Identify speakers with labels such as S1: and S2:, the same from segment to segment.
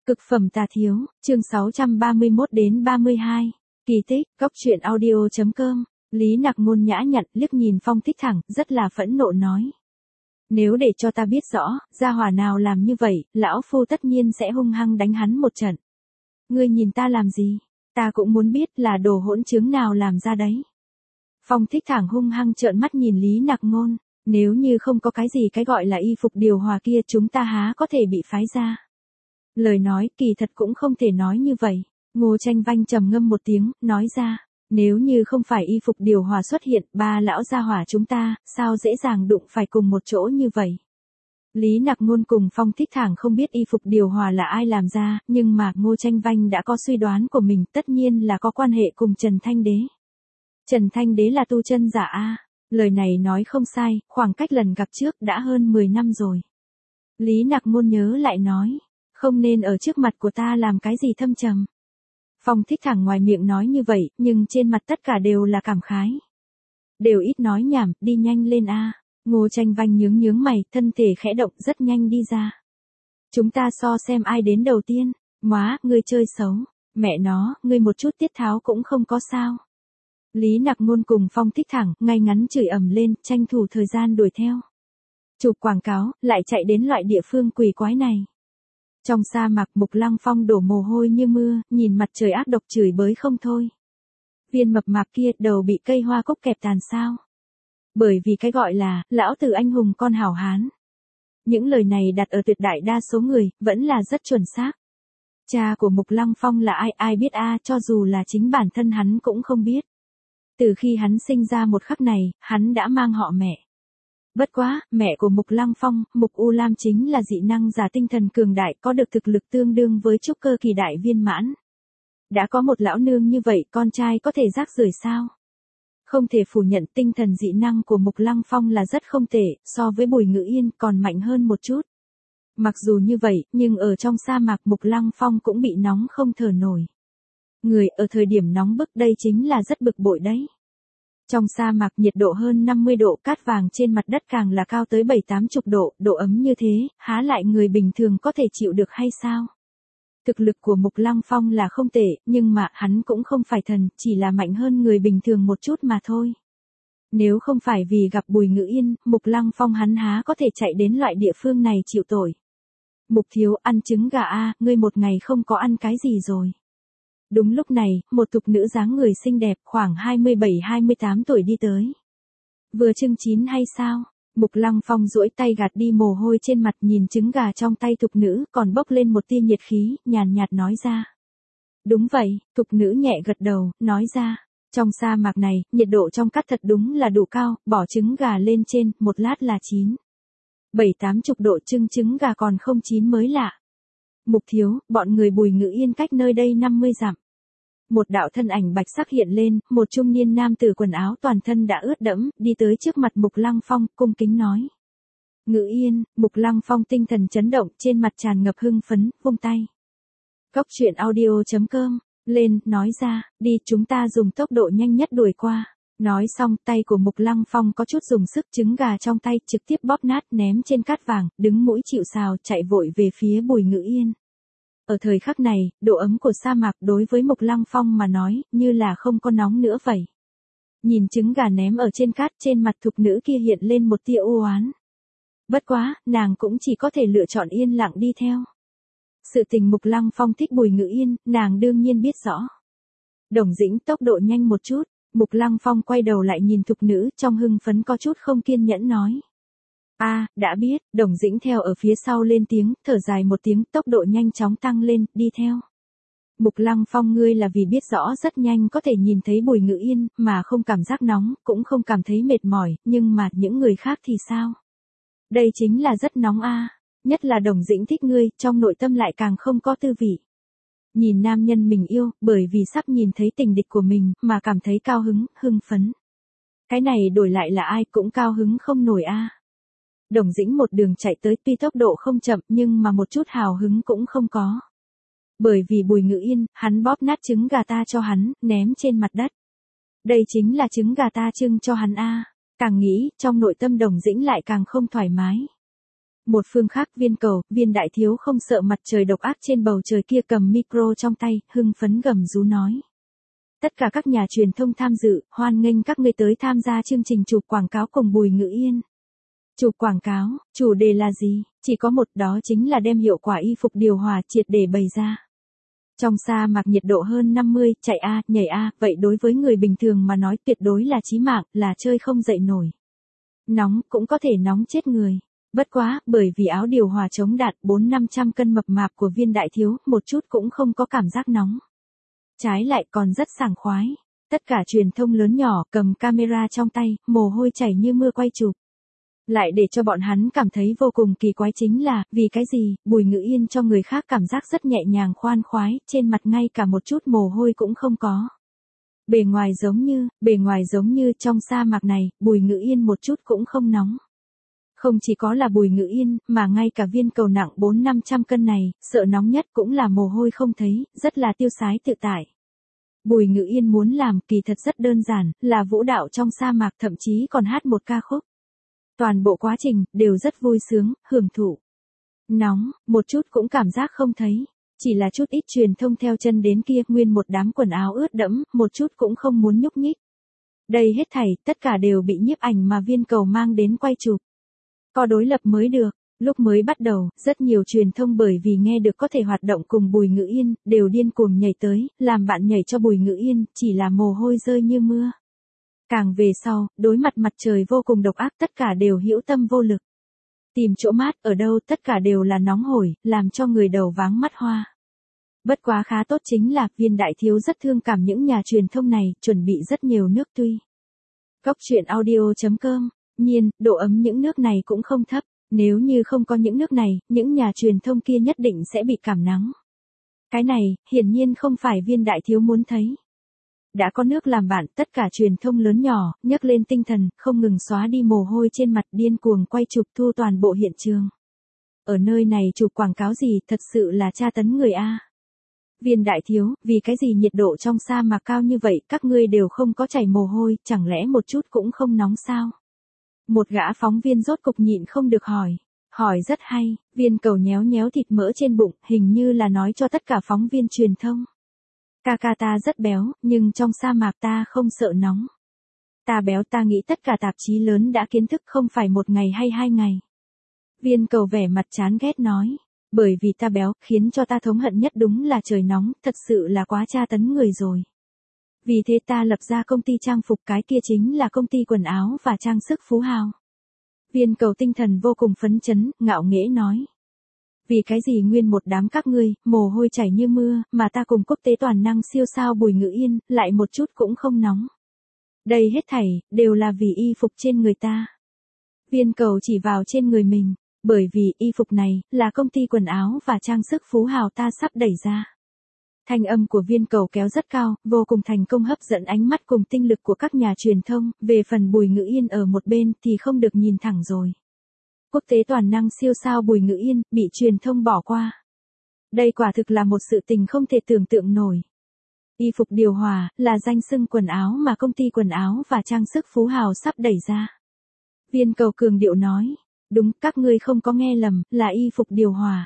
S1: Cực phẩm tà thiếu, chương 631 đến 32. Kỳ tích, góc truyện audio.com. Lý Nặc Ngôn nhã nhặn liếc nhìn Phong Thích Thẳng, rất là phẫn nộ nói. Nếu để cho ta biết rõ, gia hỏa nào làm như vậy, lão phu tất nhiên sẽ hung hăng đánh hắn một trận. Ngươi nhìn ta làm gì? Ta cũng muốn biết là đồ hỗn trướng nào làm ra đấy. Phong Thích Thẳng hung hăng trợn mắt nhìn Lý Nặc Ngôn. Nếu như không có cái gì cái gọi là y phục điều hòa kia chúng ta há có thể bị phái ra. Lời nói kỳ thật cũng không thể nói như vậy. Ngô Tranh Vanh trầm ngâm một tiếng, nói ra. Nếu như không phải y phục điều hòa xuất hiện, ba lão gia hỏa chúng ta, sao dễ dàng đụng phải cùng một chỗ như vậy. Lý Nặc Ngôn cùng Phong Thích Thẳng không biết y phục điều hòa là ai làm ra, nhưng mà Ngô Tranh Vanh đã có suy đoán của mình, tất nhiên là có quan hệ cùng Trần Thanh Đế. Trần Thanh Đế là tu chân giả a. Lời này nói không sai, khoảng cách lần gặp trước đã hơn 10 năm rồi. Lý Nặc Ngôn nhớ lại nói. Không nên ở trước mặt của ta làm cái gì thâm trầm. Phong Thích Thẳng ngoài miệng nói như vậy, nhưng trên mặt tất cả đều là cảm khái. Đều ít nói nhảm, đi nhanh lên a. Ngô Tranh Vanh nhướng mày, thân thể khẽ động rất nhanh đi ra. Chúng ta so xem ai đến đầu tiên. Móa, ngươi chơi xấu. Mẹ nó, ngươi một chút tiết tháo cũng không có sao. Lý Nặc Ngôn cùng Phong Thích Thẳng, ngay ngắn chửi ầm lên, tranh thủ thời gian đuổi theo. Chụp quảng cáo, lại chạy đến loại địa phương quỷ quái này. Trong sa mạc Mục Lăng Phong đổ mồ hôi như mưa, nhìn mặt trời ác độc chửi bới không thôi. Viên mập mạp kia đầu bị cây hoa cúc kẹp tàn sao. Bởi vì cái gọi là, lão tử anh hùng con hảo hán. Những lời này đặt ở tuyệt đại đa số người, vẫn là rất chuẩn xác. Cha của Mục Lăng Phong là ai biết a, cho dù là chính bản thân hắn cũng không biết. Từ khi hắn sinh ra một khắc này, hắn đã mang họ mẹ. Bất quá, mẹ của Mục Lăng Phong, Mục U Lam chính là dị năng giả tinh thần cường đại, có được thực lực tương đương với trúc cơ kỳ đại viên mãn. Đã có một lão nương như vậy, con trai có thể rác rưởi sao? Không thể phủ nhận tinh thần dị năng của Mục Lăng Phong là rất không tệ, so với Bùi Ngữ Yên còn mạnh hơn một chút. Mặc dù như vậy, nhưng ở trong sa mạc Mục Lăng Phong cũng bị nóng không thở nổi. Người ở thời điểm nóng bức đây chính là rất bực bội đấy. Trong sa mạc nhiệt độ hơn 50 độ, cát vàng trên mặt đất càng là cao tới 7-80 độ, độ ấm như thế, há lại người bình thường có thể chịu được hay sao? Thực lực của Mục Lăng Phong là không tệ, nhưng mà hắn cũng không phải thần, chỉ là mạnh hơn người bình thường một chút mà thôi. Nếu không phải vì gặp Bùi Ngữ Yên, Mục Lăng Phong hắn há có thể chạy đến loại địa phương này chịu tội. Mục thiếu ăn trứng gà a, ngươi một ngày không có ăn cái gì rồi. Đúng lúc này, một thục nữ dáng người xinh đẹp khoảng 27-28 tuổi đi tới. Vừa chưng chín hay sao? Mục Lăng Phong duỗi tay gạt đi mồ hôi trên mặt nhìn trứng gà trong tay thục nữ còn bốc lên một tia nhiệt khí, nhàn nhạt nói ra. Đúng vậy, thục nữ nhẹ gật đầu, nói ra. Trong sa mạc này, nhiệt độ trong cát thật đúng là đủ cao, bỏ trứng gà lên trên, một lát là chín. 7-80 độ chưng trứng gà còn không chín mới lạ. Mục thiếu, bọn người Bùi Ngữ Yên cách nơi đây 50 dặm. Một đạo thân ảnh bạch sắc hiện lên, một trung niên nam tử quần áo toàn thân đã ướt đẫm, đi tới trước mặt Mục Lăng Phong, cung kính nói. Ngữ Yên, Mục Lăng Phong tinh thần chấn động, trên mặt tràn ngập hưng phấn, vung tay. Góc truyện audio.com, lên, nói ra, đi chúng ta dùng tốc độ nhanh nhất đuổi qua. Nói xong, tay của Mục Lăng Phong có chút dùng sức, trứng gà trong tay trực tiếp bóp nát ném trên cát vàng, đứng mũi chịu sào chạy vội về phía Bùi Ngữ Yên. Ở thời khắc này, độ ấm của sa mạc đối với Mục Lăng Phong mà nói, như là không có nóng nữa vậy. Nhìn trứng gà ném ở trên cát, trên mặt thục nữ kia hiện lên một tia u oán. Bất quá, nàng cũng chỉ có thể lựa chọn yên lặng đi theo. Sự tình Mục Lăng Phong thích Bùi Ngữ Yên, nàng đương nhiên biết rõ. Đồng Dĩnh tốc độ nhanh một chút. Mục Lăng Phong quay đầu lại nhìn thục nữ, trong hưng phấn có chút không kiên nhẫn nói. Đã biết, Đồng Dĩnh theo ở phía sau lên tiếng, thở dài một tiếng, tốc độ nhanh chóng tăng lên, đi theo. Mục Lăng Phong ngươi là vì biết rõ rất nhanh có thể nhìn thấy Bùi Ngữ Yên, mà không cảm giác nóng, cũng không cảm thấy mệt mỏi, nhưng mà những người khác thì sao? Đây chính là rất nóng nhất là Đồng Dĩnh thích ngươi, trong nội tâm lại càng không có tư vị. Nhìn nam nhân mình yêu, bởi vì sắp nhìn thấy tình địch của mình, mà cảm thấy cao hứng, hưng phấn. Cái này đổi lại là ai cũng cao hứng không nổi Đồng Dĩnh một đường chạy tới tuy tốc độ không chậm nhưng mà một chút hào hứng cũng không có. Bởi vì Bùi Ngữ Yên, hắn bóp nát trứng gà ta cho hắn, ném trên mặt đất. Đây chính là trứng gà ta trưng cho hắn Càng nghĩ, trong nội tâm Đồng Dĩnh lại càng không thoải mái. Một phương khác viên đại thiếu không sợ mặt trời độc ác trên bầu trời kia cầm micro trong tay, hưng phấn gầm rú nói. Tất cả các nhà truyền thông tham dự, hoan nghênh các ngươi tới tham gia chương trình chụp quảng cáo cùng Bùi Ngữ Yên. Chụp quảng cáo, chủ đề là gì? Chỉ có một, đó chính là đem hiệu quả y phục điều hòa triệt để bày ra. Trong sa mạc nhiệt độ hơn 50, chạy a, nhảy a, vậy đối với người bình thường mà nói tuyệt đối là chí mạng, là chơi không dậy nổi. Nóng cũng có thể nóng chết người. Bất quá, bởi vì áo điều hòa chống đạn 400-500 cân mập mạp của viên đại thiếu, một chút cũng không có cảm giác nóng. Trái lại còn rất sảng khoái. Tất cả truyền thông lớn nhỏ cầm camera trong tay, mồ hôi chảy như mưa quay chụp. Lại để cho bọn hắn cảm thấy vô cùng kỳ quái chính là, vì cái gì, Bùi Ngữ Yên cho người khác cảm giác rất nhẹ nhàng khoan khoái, trên mặt ngay cả một chút mồ hôi cũng không có. Bề ngoài giống như trong sa mạc này, Bùi Ngữ Yên một chút cũng không nóng. Không chỉ có là Bùi Ngữ Yên, mà ngay cả viên cầu nặng 400-500 cân này, sợ nóng nhất cũng là mồ hôi không thấy, rất là tiêu sái tự tại. Bùi Ngữ Yên muốn làm kỳ thật rất đơn giản, là vũ đạo trong sa mạc, thậm chí còn hát một ca khúc. Toàn bộ quá trình, đều rất vui sướng, hưởng thụ. Nóng, một chút cũng cảm giác không thấy. Chỉ là chút ít truyền thông theo chân đến kia, nguyên một đám quần áo ướt đẫm, một chút cũng không muốn nhúc nhích. Đây hết thảy, tất cả đều bị nhiếp ảnh mà viên cầu mang đến quay chụp. Có đối lập mới được. Lúc mới bắt đầu, rất nhiều truyền thông bởi vì nghe được có thể hoạt động cùng Bùi Ngữ Yên, đều điên cuồng nhảy tới, làm bạn nhảy cho Bùi Ngữ Yên, chỉ là mồ hôi rơi như mưa. Càng về sau, đối mặt mặt trời vô cùng độc ác, tất cả đều hữu tâm vô lực. Tìm chỗ mát ở đâu, tất cả đều là nóng hổi, làm cho người đầu váng mắt hoa. Bất quá khá tốt chính là, viên đại thiếu rất thương cảm những nhà truyền thông này, chuẩn bị rất nhiều nước tuy. Cóc truyện audio.com, nhiên, độ ấm những nước này cũng không thấp. Nếu như không có những nước này, những nhà truyền thông kia nhất định sẽ bị cảm nắng. Cái này, hiển nhiên không phải viên đại thiếu muốn thấy. Đã có nước làm bạn, tất cả truyền thông lớn nhỏ, nhấc lên tinh thần, không ngừng xóa đi mồ hôi trên mặt, điên cuồng quay chụp thu toàn bộ hiện trường. Ở nơi này chụp quảng cáo gì, thật sự là tra tấn người a. Viên đại thiếu, vì cái gì nhiệt độ trong sa mạc cao như vậy, các ngươi đều không có chảy mồ hôi, chẳng lẽ một chút cũng không nóng sao? Một gã phóng viên rốt cục nhịn không được hỏi. Hỏi rất hay, viên cầu nhéo nhéo thịt mỡ trên bụng, hình như là nói cho tất cả phóng viên truyền thông. Ca ta rất béo, nhưng trong sa mạc ta không sợ nóng. Ta béo, ta nghĩ tất cả tạp chí lớn đã kiến thức, không phải một ngày hay 2 ngày. Viên cầu vẻ mặt chán ghét nói. Bởi vì ta béo, khiến cho ta thống hận nhất đúng là trời nóng, thật sự là quá tra tấn người rồi. Vì thế ta lập ra công ty trang phục, cái kia chính là công ty quần áo và trang sức Phú Hào. Viên cầu tinh thần vô cùng phấn chấn, ngạo nghễ nói. Vì cái gì nguyên một đám các ngươi, mồ hôi chảy như mưa, mà ta cùng quốc tế toàn năng siêu sao Bùi Ngữ Yên, lại một chút cũng không nóng. Đây hết thảy, đều là vì y phục trên người ta. Viên cầu chỉ vào trên người mình, bởi vì y phục này, là công ty quần áo và trang sức Phú Hào ta sắp đẩy ra. Thanh âm của viên cầu kéo rất cao, vô cùng thành công hấp dẫn ánh mắt cùng tinh lực của các nhà truyền thông, về phần Bùi Ngữ Yên ở một bên thì không được nhìn thẳng rồi. Quốc tế toàn năng siêu sao Bùi Ngữ Yên, bị truyền thông bỏ qua. Đây quả thực là một sự tình không thể tưởng tượng nổi. Y phục điều hòa, là danh xưng quần áo mà công ty quần áo và trang sức Phú Hào sắp đẩy ra. Viên cầu cường điệu nói, đúng, các ngươi không có nghe lầm, là y phục điều hòa.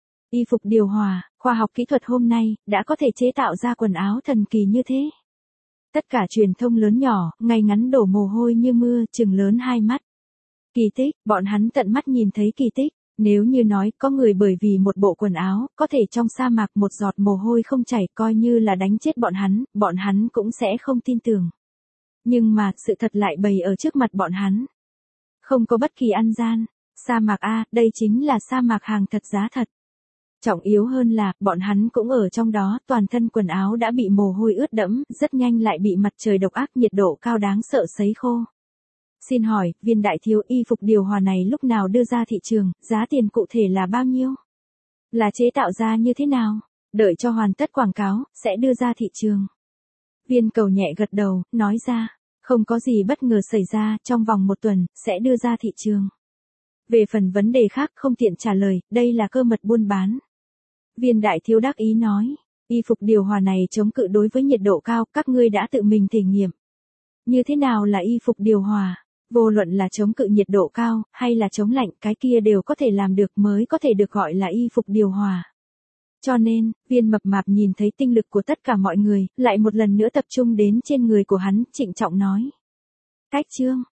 S1: Y phục điều hòa, khoa học kỹ thuật hôm nay, đã có thể chế tạo ra quần áo thần kỳ như thế. Tất cả truyền thông lớn nhỏ, ngay ngắn đổ mồ hôi như mưa, trừng lớn hai mắt. Kỳ tích, bọn hắn tận mắt nhìn thấy kỳ tích. Nếu như nói có người bởi vì một bộ quần áo, có thể trong sa mạc một giọt mồ hôi không chảy, coi như là đánh chết bọn hắn cũng sẽ không tin tưởng. Nhưng mà, sự thật lại bày ở trước mặt bọn hắn. Không có bất kỳ ăn gian. Sa mạc A, đây chính là sa mạc hàng thật giá thật. Trọng yếu hơn là, bọn hắn cũng ở trong đó, toàn thân quần áo đã bị mồ hôi ướt đẫm, rất nhanh lại bị mặt trời độc ác nhiệt độ cao đáng sợ sấy khô. Xin hỏi, viên đại thiếu, y phục điều hòa này lúc nào đưa ra thị trường, giá tiền cụ thể là bao nhiêu? Là chế tạo ra như thế nào? Đợi cho hoàn tất quảng cáo, sẽ đưa ra thị trường. Viên cầu nhẹ gật đầu, nói ra, không có gì bất ngờ xảy ra, trong vòng 1 tuần, sẽ đưa ra thị trường. Về phần vấn đề khác không tiện trả lời, đây là cơ mật buôn bán. Viên đại thiếu đắc ý nói, y phục điều hòa này chống cự đối với nhiệt độ cao, các ngươi đã tự mình thể nghiệm. Như thế nào là y phục điều hòa? Vô luận là chống cự nhiệt độ cao, hay là chống lạnh, cái kia đều có thể làm được mới có thể được gọi là y phục điều hòa. Cho nên, Viên mập mạp nhìn thấy tinh lực của tất cả mọi người, lại một lần nữa tập trung đến trên người của hắn, trịnh trọng nói. Cách chương